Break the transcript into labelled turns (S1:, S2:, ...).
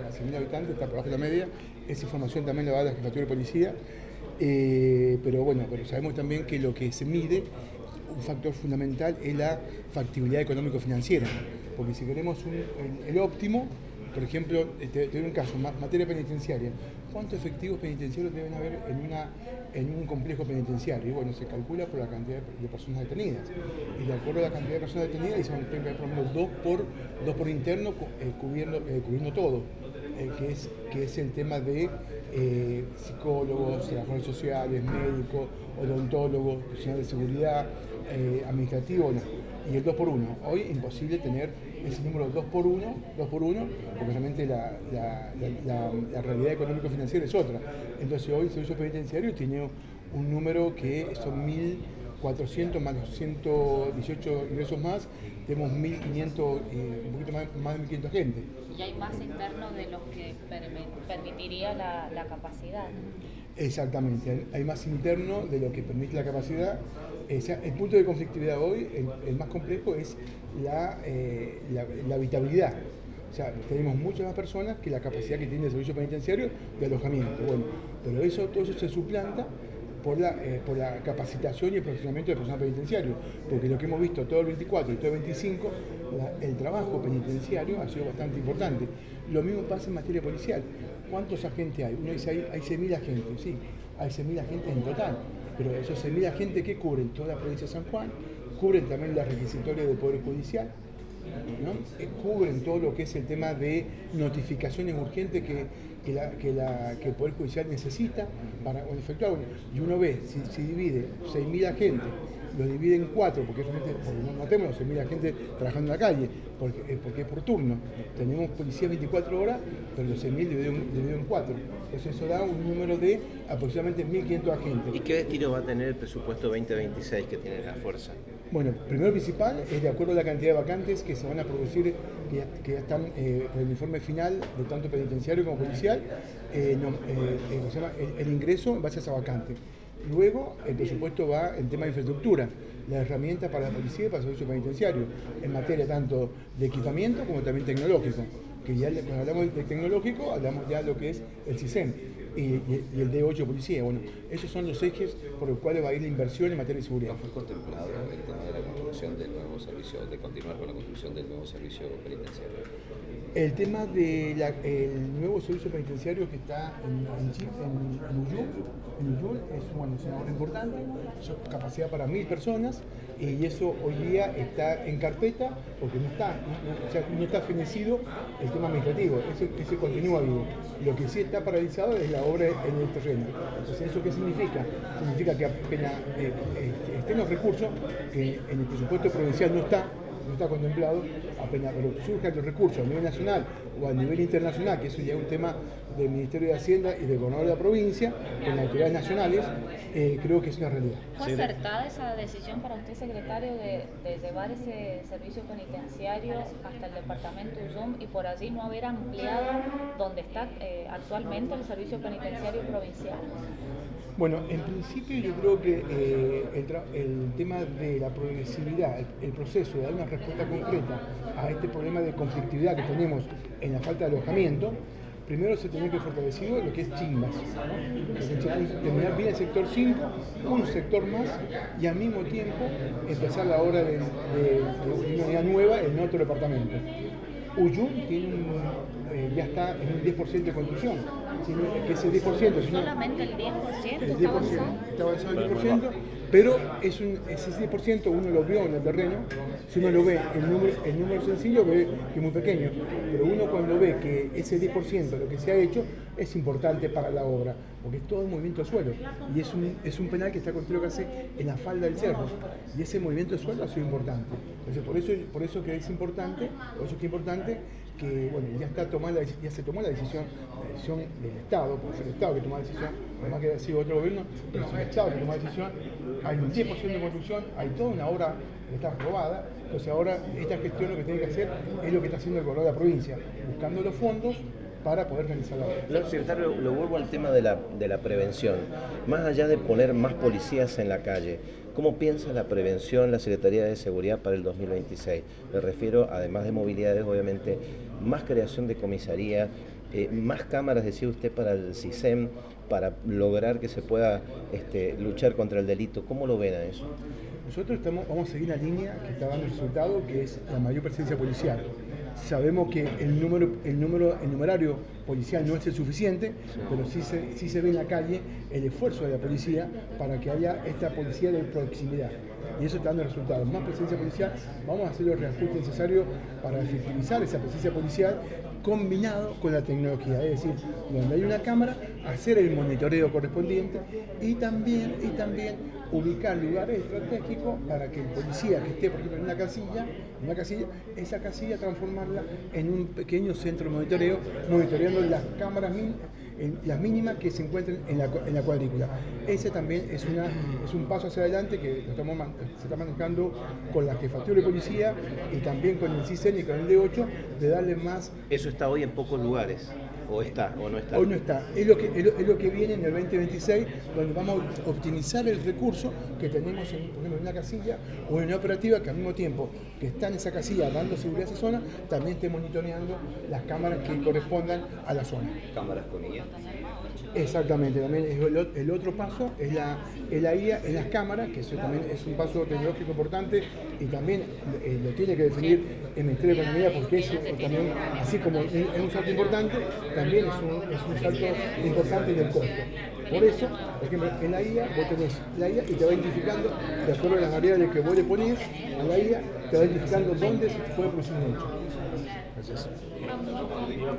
S1: 100.000 habitantes, está por debajo de la media. Esa información también la da la Jefatura de Policía. Pero sabemos también que lo que se mide, un factor fundamental, es la factibilidad económico-financiera. Porque si queremos el óptimo, por ejemplo, te doy un caso, materia penitenciaria. ¿Cuántos efectivos penitenciarios deben haber en un complejo penitenciario? Y bueno, se calcula por la cantidad de personas detenidas. Y de acuerdo a la cantidad de personas detenidas, dicen que tiene que haber por lo menos dos por interno cubriendo todo, que es el tema de psicólogos, trabajadores sociales, médicos, odontólogos, personal de seguridad, administrativo, no. Y el 2 por 1. Hoy es imposible tener ese número 2 por 1, porque realmente la realidad económico-financiera es otra. Entonces hoy el servicio penitenciario tiene un número que son 1.400 más los 118 ingresos más, tenemos 1.500, un poquito más de 1.500 gente.
S2: Y hay más internos de los que permitiría la capacidad.
S1: Exactamente, hay más interno de lo que permite la capacidad. El punto de conflictividad hoy, el más complejo, es la habitabilidad. O sea, tenemos muchas más personas que la capacidad que tiene el servicio penitenciario de alojamiento. Bueno, pero todo eso se suplanta por la capacitación y el profesionamiento del personal penitenciario, porque lo que hemos visto todo el 24 y todo el 25, el trabajo penitenciario ha sido bastante importante. Lo mismo pasa en materia policial. ¿Cuántos agentes hay? Uno dice, hay 6.000 agentes, sí, hay 6.000 agentes en total, pero esos 6.000 agentes que cubren toda la provincia de San Juan, cubren también las requisitorias del Poder Judicial, ¿no? Cubren todo lo que es el tema de notificaciones urgentes que el Poder Judicial necesita para efectuar. Y uno ve, si divide 6.000 agentes, lo divide en 4, porque no tenemos 6.000 agentes trabajando en la calle, porque es por turno. Tenemos policía 24 horas, pero los 6.000 dividido en 4. Entonces eso da un número de aproximadamente 1.500 agentes.
S3: ¿Y qué destino va a tener el presupuesto 2026 que tiene la fuerza?
S1: Bueno, primero principal es de acuerdo a la cantidad de vacantes que se van a producir, que ya están por el informe final de tanto penitenciario como policial, se llama el ingreso en base a esa vacante. Luego el presupuesto va en tema de infraestructura, las herramientas para la policía y para el servicio penitenciario, en materia tanto de equipamiento como también tecnológico. Que ya cuando hablamos de tecnológico, hablamos ya de lo que es el CISEN y el D8 Policía. Bueno, esos son los ejes por los cuales va a ir la inversión en materia de seguridad.
S4: ¿No fue contemplado el tema de la construcción del nuevo servicio, de continuar con la construcción del nuevo servicio penitenciario?
S1: El tema del nuevo servicio penitenciario que está en Uyul es una obra importante, capacidad para 1.000 personas, y eso hoy día está en carpeta porque no está fenecido el tema administrativo, ese continúa vivo. Lo que sí está paralizado es la obra en el terreno. Entonces, ¿eso qué significa? Significa que apenas estén los recursos, que en el presupuesto provincial no está contemplado, apenas pero surjan los recursos a nivel nacional o a nivel internacional, que eso ya es un tema del Ministerio de Hacienda y del gobernador de la provincia, con las autoridades nacionales, creo que es una realidad.
S2: ¿Fue acertada esa decisión para usted, secretario, de llevar ese servicio penitenciario hasta el departamento Uyum y por allí no haber ampliado donde está actualmente el servicio penitenciario provincial?
S1: Bueno, en principio yo creo que el tema de la progresividad, el proceso de dar una respuesta concreta a este problema de conflictividad que tenemos en la falta de alojamiento, primero se tiene que fortalecer lo que es Chimbas, ¿no? Terminar bien el sector 5, un sector más, y al mismo tiempo empezar la obra de una unidad nueva en otro departamento. Uyum tiene ya está en un 10% de construcción, que ese 10%...
S2: Solamente el 10%,
S1: el 10% está avanzado el 10%, pero ese 10% uno lo vio en el terreno. Si uno lo ve, el número sencillo ve que es muy pequeño, pero uno cuando ve que ese 10% lo que se ha hecho es importante para la obra, porque es todo el movimiento de suelo, y es un penal que está construido casi en la falda del cerro, y ese movimiento de suelo ha sido importante. Entonces por eso que es importante, que bueno, ya se tomó la decisión del Estado, porque es el Estado que toma la decisión, además que haya sido otro gobierno, pero es el Estado que toma la decisión. Hay un 10% de construcción, hay toda una obra que está aprobada. Entonces ahora esta gestión lo que tiene que hacer es lo que está haciendo el gobernador de la provincia, buscando los fondos para poder realizar la obra.
S3: No, secretario, lo vuelvo al tema de la prevención. Más allá de poner más policías en la calle, ¿cómo piensa la prevención la Secretaría de Seguridad para el 2026? Me refiero, además de movilidades, obviamente, más creación de comisaría, más cámaras, decía usted, para el CISEN, para lograr que se pueda luchar contra el delito. ¿Cómo lo ven a eso?
S1: Nosotros vamos a seguir la línea que está dando resultado, que es la mayor presencia policial. Sabemos que el numerario policial no es el suficiente, pero sí se ve en la calle el esfuerzo de la policía para que haya esta policía de proximidad. Y eso está dando resultados. Más presencia policial, vamos a hacer los reajustes necesarios para efectivizar esa presencia policial combinado con la tecnología. Es decir, donde hay una cámara, hacer el monitoreo correspondiente y también ubicar lugares estratégicos para que el policía que esté, por ejemplo, en una casilla, esa casilla transformarla en un pequeño centro de monitoreo, monitoreando las cámaras las mínimas que se encuentren en la cuadrícula. Ese también es un paso hacia adelante que se está manejando con la Jefatura de Policía y también con el CISEN y con el D8, de darle más.
S3: ¿Eso está hoy en pocos lugares? ¿O está o no está?
S1: Hoy no está. Es lo que viene en el 2026, donde vamos a optimizar el recurso que tenemos por ejemplo, en una casilla o en una operativa que al mismo tiempo que está en esa casilla dando seguridad a esa zona, también esté monitoreando las cámaras que correspondan a la zona.
S4: Cámaras con IA.
S1: Exactamente, también el otro paso es la IA en las cámaras, que eso también es un paso tecnológico importante y también lo tiene que definir el Ministerio de Economía, porque eso también, así como es un salto importante, también es un salto importante en el costo. Por eso, por ejemplo, en la IA vos tenés la IA y te va identificando, de acuerdo a las variables que vos le ponés a la IA, te va identificando dónde se puede producir un hecho. Gracias.